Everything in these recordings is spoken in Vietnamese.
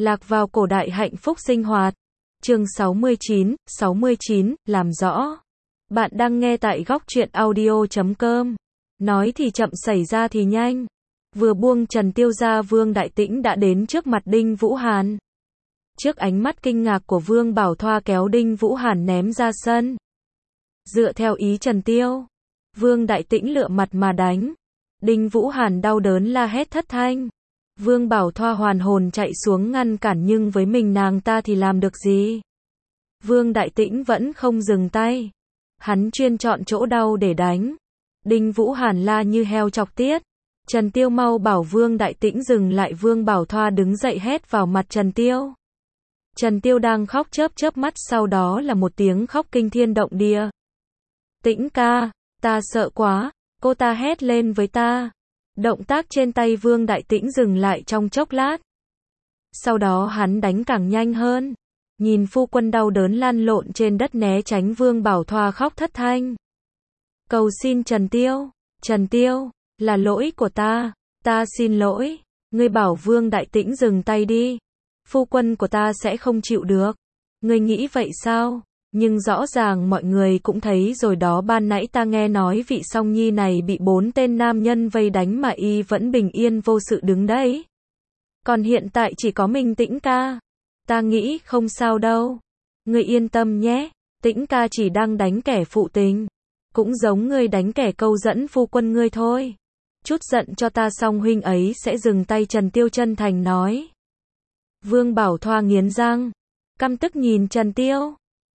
Lạc vào cổ đại hạnh phúc sinh hoạt. Chương 69, làm rõ. Bạn đang nghe tại góc truyện audio.com. Nói thì chậm xảy ra thì nhanh. Vừa buông Trần Tiêu ra, Vương Đại Tĩnh đã đến trước mặt Đinh Vũ Hàn. Trước ánh mắt kinh ngạc của Vương Bảo Thoa kéo Đinh Vũ Hàn ném ra sân. Dựa theo ý Trần Tiêu, Vương Đại Tĩnh lựa mặt mà đánh. Đinh Vũ Hàn đau đớn la hét thất thanh. Vương Bảo Thoa hoàn hồn chạy xuống ngăn cản, nhưng với mình nàng ta thì làm được gì? Vương Đại Tĩnh vẫn không dừng tay. Hắn chuyên chọn chỗ đau để đánh. Đinh Vũ Hàn la như heo chọc tiết. Trần Tiêu mau bảo Vương Đại Tĩnh dừng lại. Vương Bảo Thoa đứng dậy hét vào mặt Trần Tiêu. Trần Tiêu đang khóc chớp chớp mắt, sau đó là một tiếng khóc kinh thiên động địa. Tĩnh ca, ta sợ quá, cô ta hét lên với ta. Động tác trên tay Vương Đại Tĩnh dừng lại trong chốc lát. Sau đó hắn đánh càng nhanh hơn. Nhìn phu quân đau đớn lăn lộn trên đất né tránh, Vương Bảo Thoa khóc thất thanh. Cầu xin Trần Tiêu, là lỗi của ta xin lỗi. Ngươi bảo Vương Đại Tĩnh dừng tay đi. Phu quân của ta sẽ không chịu được. Ngươi nghĩ vậy sao? Nhưng rõ ràng mọi người cũng thấy rồi đó, ban nãy ta nghe nói vị Song Nhi này bị 4 tên nam nhân vây đánh mà y vẫn bình yên vô sự đứng đấy. Còn hiện tại chỉ có mình Tĩnh ca. Ta nghĩ không sao đâu. Ngươi yên tâm nhé, Tĩnh ca chỉ đang đánh kẻ phụ tình. Cũng giống ngươi đánh kẻ câu dẫn phu quân ngươi thôi. Chút giận cho ta xong huynh ấy sẽ dừng tay. Trần Tiêu chân thành nói. Vương Bảo Thoa nghiến răng, căm tức nhìn Trần Tiêu.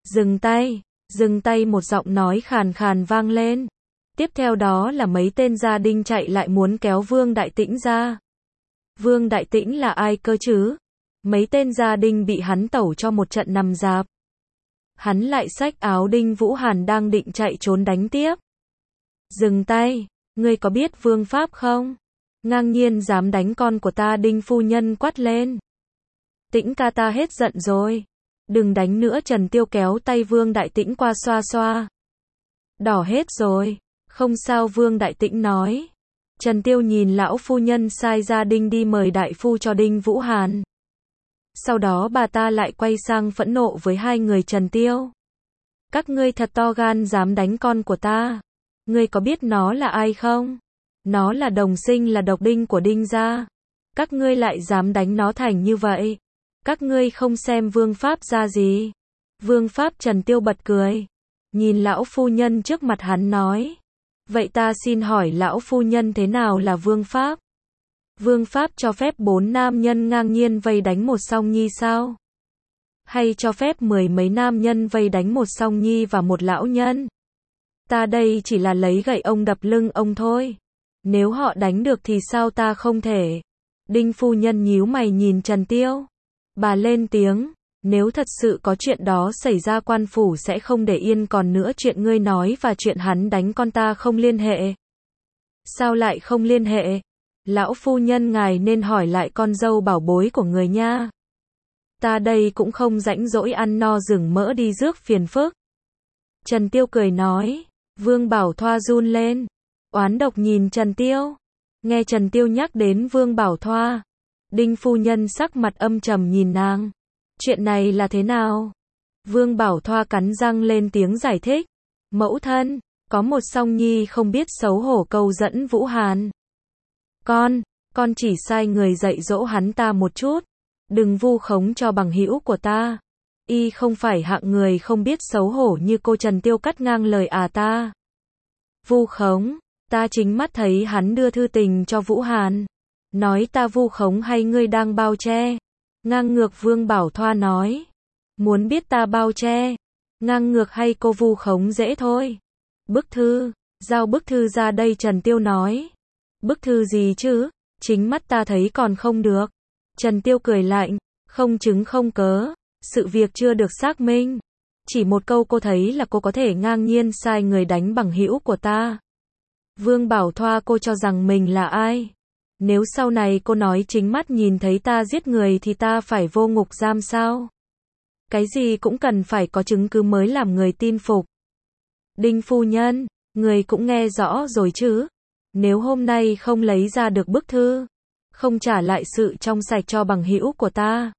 Dừng tay, một giọng nói khàn khàn vang lên. Tiếp theo đó là mấy tên gia đình chạy lại muốn kéo Vương Đại Tĩnh ra. Vương Đại Tĩnh là ai cơ chứ? Mấy tên gia đình bị hắn tẩu cho một trận nằm rạp. Hắn lại xách áo Đinh Vũ Hàn đang định chạy trốn đánh tiếp. Dừng tay, ngươi có biết vương pháp không? Ngang nhiên dám đánh con của ta, Đinh phu nhân quát lên. Tĩnh ca, ta hết giận rồi. Đừng đánh nữa. Trần Tiêu kéo tay Vương Đại Tĩnh qua xoa xoa. Đỏ hết rồi. Không sao, Vương Đại Tĩnh nói. Trần Tiêu nhìn lão phu nhân sai gia đình đi mời đại phu cho Đinh Vũ Hàn. Sau đó bà ta lại quay sang phẫn nộ với hai người Trần Tiêu. Các ngươi thật to gan dám đánh con của ta. Ngươi có biết nó là ai không? Nó là đồng sinh, là độc đinh của Đinh gia. Các ngươi lại dám đánh nó thành như vậy. Các ngươi không xem vương pháp ra gì. Vương pháp. Trần Tiêu bật cười. Nhìn lão phu nhân trước mặt hắn nói. Vậy ta xin hỏi lão phu nhân, thế nào là vương pháp? Vương pháp cho phép 4 nam nhân ngang nhiên vây đánh một Song Nhi sao? Hay cho phép 10 mấy nam nhân vây đánh một Song Nhi và một lão nhân? Ta đây chỉ là lấy gậy ông đập lưng ông thôi. Nếu họ đánh được thì sao ta không thể? Đinh phu nhân nhíu mày nhìn Trần Tiêu. Bà lên tiếng, nếu thật sự có chuyện đó xảy ra, quan phủ sẽ không để yên. Còn nữa, chuyện ngươi nói và chuyện hắn đánh con ta không liên hệ. Sao lại không liên hệ? Lão phu nhân, ngài nên hỏi lại con dâu bảo bối của người nha. Ta đây cũng không rảnh rỗi ăn no rừng mỡ đi rước phiền phức. Trần Tiêu cười nói. Vương Bảo Thoa run lên, oán độc nhìn Trần Tiêu. Nghe Trần Tiêu nhắc đến Vương Bảo Thoa, Đinh phu nhân sắc mặt âm trầm nhìn nàng. Chuyện này là thế nào? Vương Bảo Thoa cắn răng lên tiếng giải thích. Mẫu thân, có một Song Nhi không biết xấu hổ câu dẫn Vũ Hàn. Con chỉ sai người dạy dỗ hắn ta một chút. Đừng vu khống cho bằng hữu của ta. Y không phải hạng người không biết xấu hổ như cô. Trần Tiêu cắt ngang lời. Ta vu khống? Ta chính mắt thấy hắn đưa thư tình cho Vũ Hàn. Nói ta vu khống hay ngươi đang bao che? Ngang ngược. Vương Bảo Thoa nói. Muốn biết ta bao che, ngang ngược hay cô vu khống dễ thôi. Bức thư, giao bức thư ra đây. Trần Tiêu nói. Bức thư gì chứ? Chính mắt ta thấy còn không được. Trần Tiêu cười lạnh. Không chứng không cớ. Sự việc chưa được xác minh. Chỉ một câu cô thấy là cô có thể ngang nhiên sai người đánh bằng hữu của ta. Vương Bảo Thoa, cô cho rằng mình là ai? Nếu sau này cô nói chính mắt nhìn thấy ta giết người thì ta phải vô ngục giam sao? Cái gì cũng cần phải có chứng cứ mới làm người tin phục. Đinh phu nhân, người cũng nghe rõ rồi chứ? Nếu hôm nay không lấy ra được bức thư, không trả lại sự trong sạch cho bằng hữu của ta,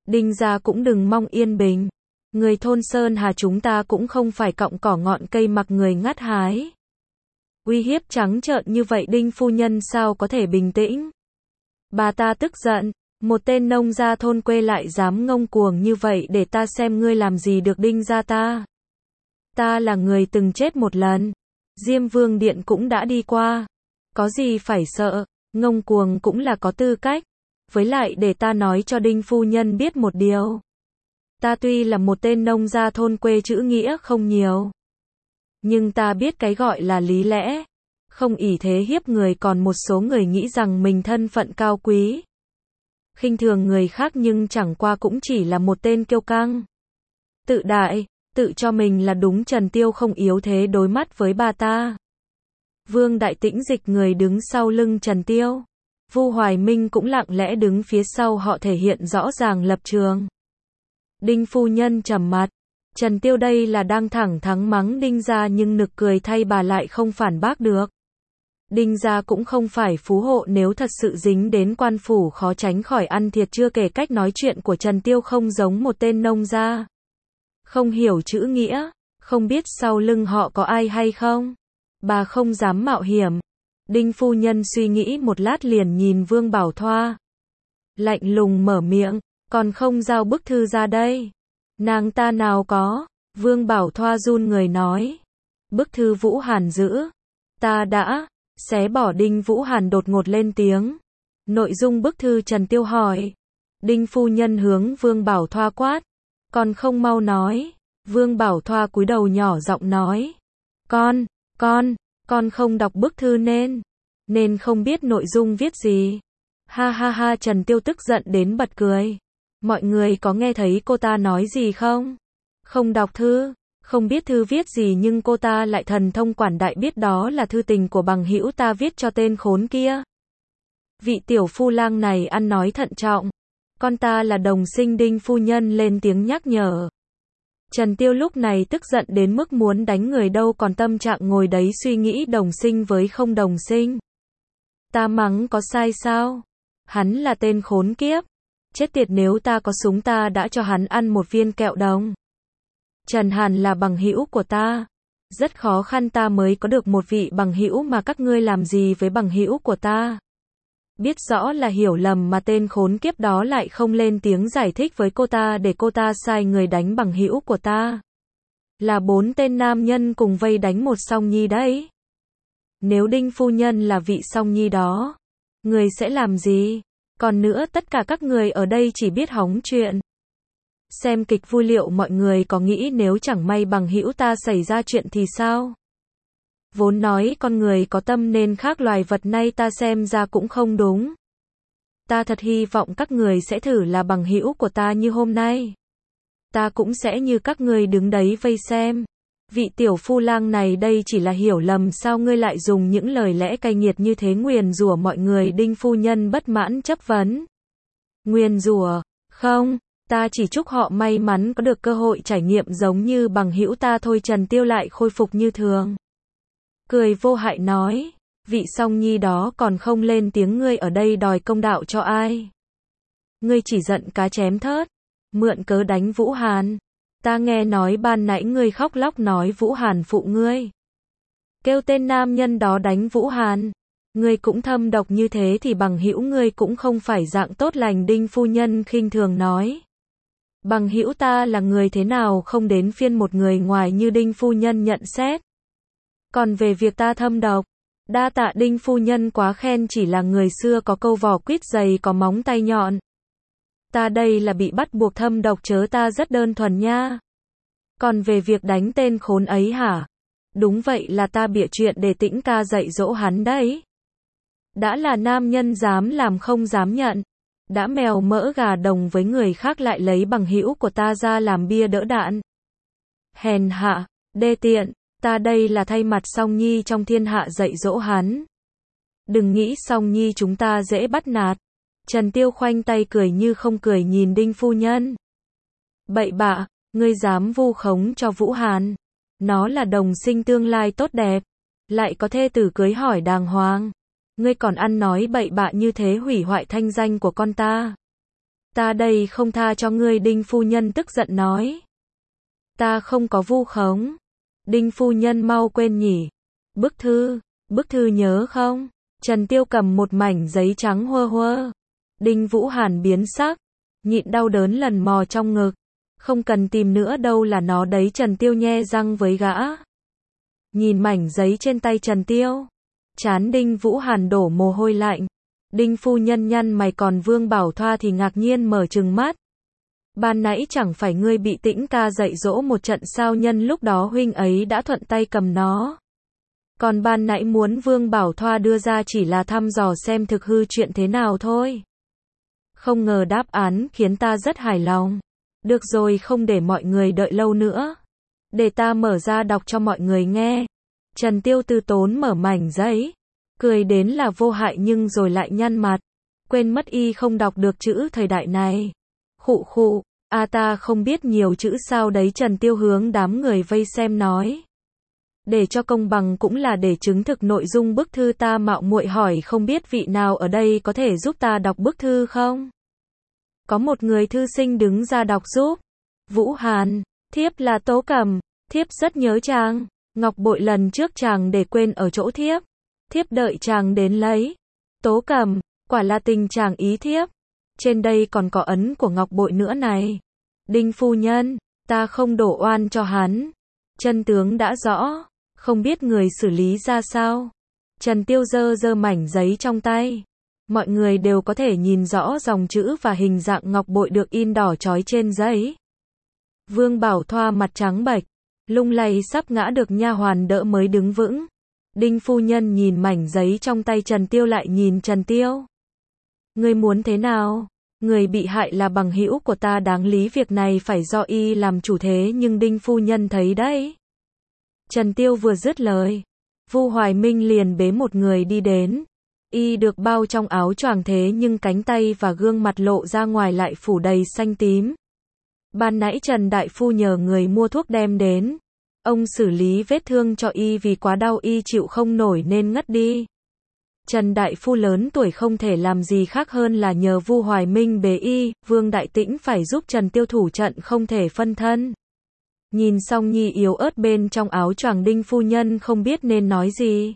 Đinh gia cũng đừng mong yên bình. Người thôn Sơn Hà chúng ta cũng không phải cọng cỏ ngọn cây mặc người ngắt hái. Uy hiếp trắng trợn như vậy Đinh phu nhân sao có thể bình tĩnh. Bà ta tức giận, một tên nông gia thôn quê lại dám ngông cuồng như vậy để ta xem ngươi làm gì được Đinh gia ta. Ta là người từng chết một lần. Diêm Vương Điện cũng đã đi qua. Có gì phải sợ, ngông cuồng cũng là có tư cách. Với lại để ta nói cho Đinh phu nhân biết một điều. Ta tuy là một tên nông gia thôn quê chữ nghĩa không nhiều. Nhưng ta biết cái gọi là lý lẽ. Không ỷ thế hiếp người còn một số người nghĩ rằng mình thân phận cao quý. Khinh thường người khác nhưng chẳng qua cũng chỉ là một tên kiêu căng. Tự đại, tự cho mình là đúng Trần Tiêu không yếu thế đối mắt với bà ta. Vương Đại Tĩnh dịch người đứng sau lưng Trần Tiêu. Vu Hoài Minh cũng lặng lẽ đứng phía sau họ thể hiện rõ ràng lập trường. Đinh phu nhân trầm mặt. Trần Tiêu đây là đang thẳng thắn mắng Đinh gia nhưng nực cười thay bà lại không phản bác được. Đinh gia cũng không phải phú hộ nếu thật sự dính đến quan phủ khó tránh khỏi ăn thiệt chưa kể cách nói chuyện của Trần Tiêu không giống một tên nông gia. Không hiểu chữ nghĩa, không biết sau lưng họ có ai hay không. Bà không dám mạo hiểm. Đinh phu nhân suy nghĩ một lát liền nhìn Vương Bảo Thoa. Lạnh lùng mở miệng, còn không giao bức thư ra đây. Nàng ta nào có, Vương Bảo Thoa run người nói. Bức thư Vũ Hàn giữ. Ta đã, xé bỏ. Đinh Vũ Hàn đột ngột lên tiếng. Nội dung bức thư Trần Tiêu hỏi. Đinh phu nhân hướng Vương Bảo Thoa quát. Còn không mau nói. Vương Bảo Thoa cúi đầu nhỏ giọng nói. Con không đọc bức thư nên không biết nội dung viết gì. Ha ha ha Trần Tiêu tức giận đến bật cười. Mọi người có nghe thấy cô ta nói gì không? Không đọc thư, không biết thư viết gì nhưng cô ta lại thần thông quảng đại biết đó là thư tình của bằng hữu ta viết cho tên khốn kia. Vị tiểu phu lang này ăn nói thận trọng. Con ta là đồng sinh. Đinh phu nhân lên tiếng nhắc nhở. Trần Tiêu lúc này tức giận đến mức muốn đánh người đâu còn tâm trạng ngồi đấy suy nghĩ đồng sinh với không đồng sinh. Ta mắng có sai sao? Hắn là tên khốn kiếp. Chết tiệt nếu ta có súng ta đã cho hắn ăn một viên kẹo đồng. Trần Hàn là bằng hữu của ta. Rất khó khăn ta mới có được một vị bằng hữu mà các ngươi làm gì với bằng hữu của ta. Biết rõ là hiểu lầm mà tên khốn kiếp đó lại không lên tiếng giải thích với cô ta để cô ta sai người đánh bằng hữu của ta. Là 4 tên nam nhân cùng vây đánh một song nhi đấy. Nếu Đinh phu nhân là vị song nhi đó, người sẽ làm gì? Còn nữa tất cả các người ở đây chỉ biết hóng chuyện. Xem kịch vui liệu mọi người có nghĩ nếu chẳng may bằng hữu ta xảy ra chuyện thì sao? Vốn nói con người có tâm nên khác loài vật nay ta xem ra cũng không đúng. Ta thật hy vọng các người sẽ thử là bằng hữu của ta như hôm nay. Ta cũng sẽ như các người đứng đấy vây xem. Vị tiểu phu lang này đây chỉ là hiểu lầm sao ngươi lại dùng những lời lẽ cay nghiệt như thế nguyền rủa mọi người. Đinh phu nhân bất mãn chất vấn. Nguyền rủa? Không, ta chỉ chúc họ may mắn có được cơ hội trải nghiệm giống như bằng hữu ta thôi. Trần Tiêu lại khôi phục như thường. Cười vô hại nói, vị song nhi đó còn không lên tiếng ngươi ở đây đòi công đạo cho ai. Ngươi chỉ giận cá chém thớt, mượn cớ đánh Vũ Hàn. Ta nghe nói ban nãy ngươi khóc lóc nói Vũ Hàn phụ ngươi. Kêu tên nam nhân đó đánh Vũ Hàn. Ngươi cũng thâm độc như thế thì bằng hữu ngươi cũng không phải dạng tốt lành. Đinh phu nhân khinh thường nói. Bằng hữu ta là người thế nào không đến phiên một người ngoài như Đinh phu nhân nhận xét. Còn về việc ta thâm độc, đa tạ Đinh phu nhân quá khen, chỉ là người xưa có câu vỏ quýt dày có móng tay nhọn. Ta đây là bị bắt buộc thâm độc chớ, ta rất đơn thuần nha. Còn về việc đánh tên khốn ấy hả? Đúng vậy, là ta bịa chuyện để Tĩnh ca dạy dỗ hắn đấy. Đã là nam nhân dám làm không dám nhận. Đã mèo mỡ gà đồng với người khác lại lấy bằng hữu của ta ra làm bia đỡ đạn. Hèn hạ, đê tiện. Ta đây là thay mặt song nhi trong thiên hạ dạy dỗ hắn. Đừng nghĩ song nhi chúng ta dễ bắt nạt. Trần Tiêu khoanh tay cười như không cười nhìn Đinh phu nhân. Bậy bạ, ngươi dám vu khống cho Vũ Hàn. Nó là đồng sinh tương lai tốt đẹp. Lại có thê tử cưới hỏi đàng hoàng. Ngươi còn ăn nói bậy bạ như thế hủy hoại thanh danh của con ta. Ta đây không tha cho ngươi, Đinh phu nhân tức giận nói. Ta không có vu khống. Đinh phu nhân mau quên nhỉ. Bức thư nhớ không? Trần Tiêu cầm một mảnh giấy trắng huơ huơ. Đinh Vũ Hàn biến sắc, nhịn đau đớn lần mò trong ngực. Không cần tìm nữa đâu, là nó đấy. Trần Tiêu nhe răng với gã. Nhìn mảnh giấy trên tay Trần Tiêu, trán Đinh Vũ Hàn đổ mồ hôi lạnh. Đinh phu nhân nhăn mày, còn Vương Bảo Thoa thì ngạc nhiên mở trừng mắt. Ban nãy chẳng phải ngươi bị Tĩnh ca dạy dỗ một trận sao, nhân lúc đó huynh ấy đã thuận tay cầm nó. Còn ban nãy muốn Vương Bảo Thoa đưa ra chỉ là thăm dò xem thực hư chuyện thế nào thôi. Không ngờ đáp án khiến ta rất hài lòng. Được rồi, không để mọi người đợi lâu nữa. Để ta mở ra đọc cho mọi người nghe. Trần Tiêu từ tốn mở mảnh giấy. Cười đến là vô hại nhưng rồi lại nhăn mặt. Quên mất y không đọc được chữ thời đại này. Khụ khụ, ta không biết nhiều chữ sao đấy. Trần Tiêu hướng đám người vây xem nói. Để cho công bằng cũng là để chứng thực nội dung bức thư, ta mạo muội hỏi không biết vị nào ở đây có thể giúp ta đọc bức thư không? Có một người thư sinh đứng ra đọc giúp. Vũ Hàn, thiếp là Tố Cẩm, thiếp rất nhớ chàng. Ngọc bội lần trước chàng để quên ở chỗ thiếp. Thiếp đợi chàng đến lấy. Tố Cẩm, quả là tình chàng ý thiếp. Trên đây còn có ấn của ngọc bội nữa này. Đinh phu nhân, ta không đổ oan cho hắn. Chân tướng đã rõ, không biết người xử lý ra sao. Trần Tiêu giơ mảnh giấy trong tay. Mọi người đều có thể nhìn rõ dòng chữ và hình dạng ngọc bội được in đỏ chói trên giấy. Vương Bảo Thoa mặt trắng bệch, lung lay sắp ngã, được nha hoàn đỡ mới đứng vững. Đinh phu nhân nhìn mảnh giấy trong tay Trần Tiêu, lại nhìn Trần Tiêu. Ngươi muốn thế nào? Người bị hại là bằng hữu của ta, đáng lý việc này phải do y làm chủ, thế nhưng Đinh phu nhân thấy đấy. Trần Tiêu vừa dứt lời, Vu Hoài Minh liền bế một người đi đến. Y được bao trong áo choàng, thế nhưng cánh tay và gương mặt lộ ra ngoài lại phủ đầy xanh tím. Ban nãy Trần đại phu nhờ người mua thuốc đem đến. Ông xử lý vết thương cho y, vì quá đau y chịu không nổi nên ngất đi. Trần đại phu lớn tuổi không thể làm gì khác hơn là nhờ Vu Hoài Minh bế y. Vương Đại Tĩnh phải giúp Trần Tiêu thủ trận, không thể phân thân. Nhìn Song Nhi yếu ớt bên trong áo choàng, Đinh phu nhân không biết nên nói gì.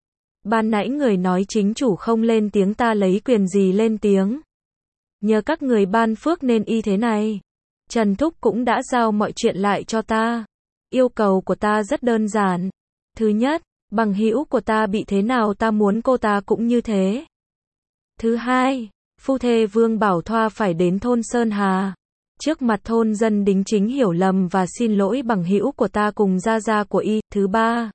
Ban nãy người nói chính chủ không lên tiếng, ta lấy quyền gì lên tiếng? Nhờ các người ban phước nên y thế này. Trần Thúc cũng đã giao mọi chuyện lại cho ta. Yêu cầu của ta rất đơn giản. Thứ nhất, bằng hữu của ta bị thế nào ta muốn cô ta cũng như thế. Thứ hai, phu thê Vương Bảo Thoa phải đến thôn Sơn Hà. Trước mặt thôn dân đính chính hiểu lầm và xin lỗi bằng hữu của ta cùng gia gia của y. Thứ ba,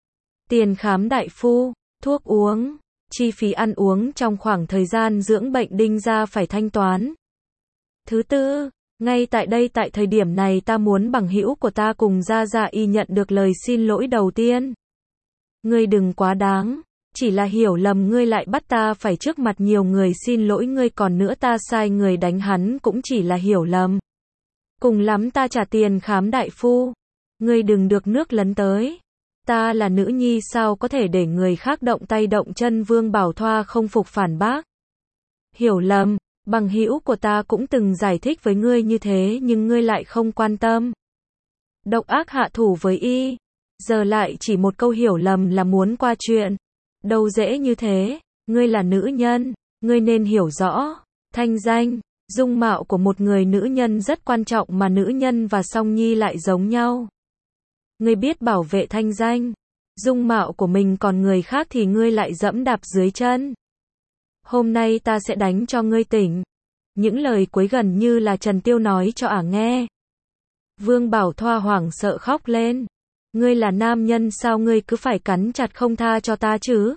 tiền khám đại phu, thuốc uống, chi phí ăn uống trong khoảng thời gian dưỡng bệnh Đinh gia phải thanh toán. Thứ tư, ngay tại đây tại thời điểm này ta muốn bằng hữu của ta cùng gia gia y nhận được lời xin lỗi đầu tiên. Ngươi đừng quá đáng, chỉ là hiểu lầm ngươi lại bắt ta phải trước mặt nhiều người xin lỗi ngươi, còn nữa ta sai người đánh hắn cũng chỉ là hiểu lầm. Cùng lắm ta trả tiền khám đại phu. Ngươi đừng được nước lấn tới. Ta là nữ nhi sao có thể để người khác động tay động chân? Vương Bảo Thoa không phục phản bác. Hiểu lầm, bằng hữu của ta cũng từng giải thích với ngươi như thế nhưng ngươi lại không quan tâm. Độc ác hạ thủ với y. Giờ lại chỉ một câu hiểu lầm là muốn qua chuyện. Đâu dễ như thế, ngươi là nữ nhân, ngươi nên hiểu rõ. Thanh danh, dung mạo của một người nữ nhân rất quan trọng mà nữ nhân và Song Nhi lại giống nhau. Ngươi biết bảo vệ thanh danh, dung mạo của mình, còn người khác thì ngươi lại dẫm đạp dưới chân. Hôm nay ta sẽ đánh cho ngươi tỉnh. Những lời cuối gần như là Trần Tiêu nói cho nghe. Vương Bảo Thoa hoảng sợ khóc lên. Ngươi là nam nhân sao ngươi cứ phải cắn chặt không tha cho ta chứ?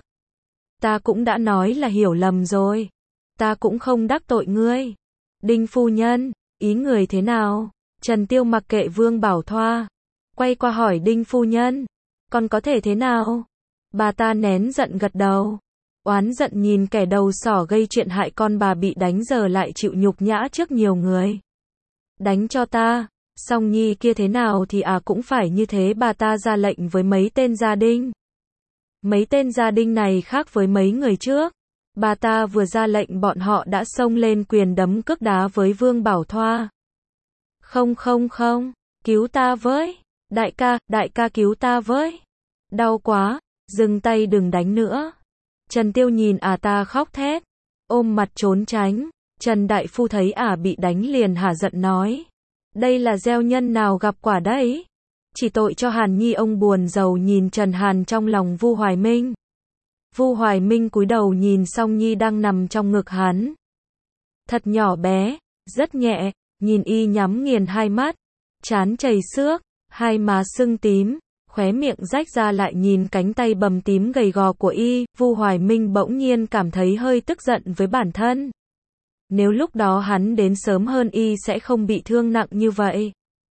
Ta cũng đã nói là hiểu lầm rồi. Ta cũng không đắc tội ngươi. Đinh phu nhân, ý người thế nào? Trần Tiêu mặc kệ Vương Bảo Thoa, quay qua hỏi Đinh phu nhân, còn có thể thế nào? Bà ta nén giận gật đầu, oán giận nhìn kẻ đầu sỏ gây chuyện hại con bà bị đánh giờ lại chịu nhục nhã trước nhiều người. Đánh cho ta, Song Nhi kia thế nào thì cũng phải như thế. Bà ta ra lệnh với mấy tên gia đình. Mấy tên gia đình này khác với mấy người trước. Bà ta vừa ra lệnh bọn họ đã xông lên quyền đấm cước đá với Vương Bảo Thoa. Không không không, cứu ta với. Đại ca cứu ta với. Đau quá, dừng tay đừng đánh nữa. Trần Tiêu nhìn ta khóc thét, ôm mặt trốn tránh. Trần Đại Phu thấy bị đánh liền hả giận nói. Đây là gieo nhân nào gặp quả đấy. Chỉ tội cho Hàn Nhi. Ông buồn rầu nhìn Trần Hàn trong lòng Vu Hoài Minh. Vu Hoài Minh cúi đầu nhìn Song Nhi đang nằm trong ngực hắn. Thật nhỏ bé, rất nhẹ, nhìn y nhắm nghiền hai mắt, trán chảy xước, hai má sưng tím, khóe miệng rách ra lại nhìn cánh tay bầm tím gầy gò của y, Vu Hoài Minh bỗng nhiên cảm thấy hơi tức giận với bản thân. Nếu lúc đó hắn đến sớm hơn y sẽ không bị thương nặng như vậy.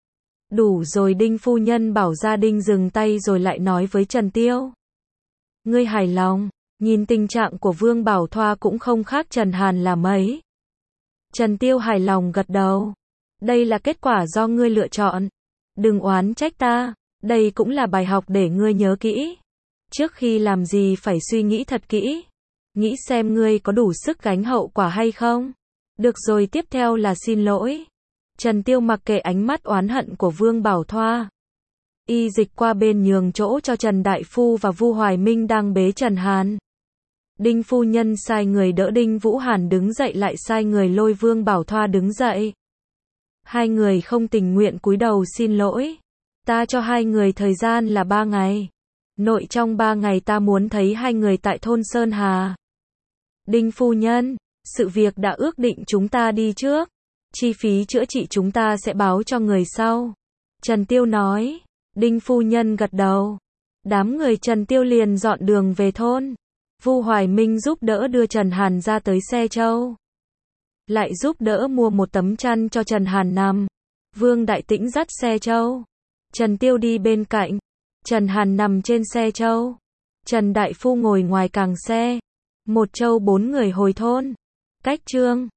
Đủ rồi. Đinh phu nhân bảo gia đình dừng tay rồi lại nói với Trần Tiêu. Ngươi hài lòng, nhìn tình trạng của Vương Bảo Thoa cũng không khác Trần Hàn là mấy. Trần Tiêu hài lòng gật đầu. Đây là kết quả do ngươi lựa chọn. Đừng oán trách ta, đây cũng là bài học để ngươi nhớ kỹ. Trước khi làm gì phải suy nghĩ thật kỹ. Nghĩ xem ngươi có đủ sức gánh hậu quả hay không. Được rồi, tiếp theo là xin lỗi. Trần Tiêu mặc kệ ánh mắt oán hận của Vương Bảo Thoa. Y dịch qua bên nhường chỗ cho Trần Đại Phu và Vu Hoài Minh đang bế Trần Hàn. Đinh phu nhân sai người đỡ Đinh Vũ Hàn đứng dậy lại sai người lôi Vương Bảo Thoa đứng dậy. Hai người không tình nguyện cúi đầu xin lỗi. Ta cho hai người thời gian là 3 ngày. Nội trong 3 ngày ta muốn thấy hai người tại thôn Sơn Hà. Đinh phu nhân, sự việc đã ước định chúng ta đi trước. Chi phí chữa trị chúng ta sẽ báo cho người sau. Trần Tiêu nói. Đinh phu nhân gật đầu. Đám người Trần Tiêu liền dọn đường về thôn. Vu Hoài Minh giúp đỡ đưa Trần Hàn ra tới xe trâu. Lại giúp đỡ mua một tấm chăn cho Trần Hàn nằm. Vương Đại Tĩnh dắt xe trâu. Trần Tiêu đi bên cạnh. Trần Hàn nằm trên xe trâu. Trần Đại Phu ngồi ngoài càng xe. Một trâu 4 người hồi thôn. Cách chương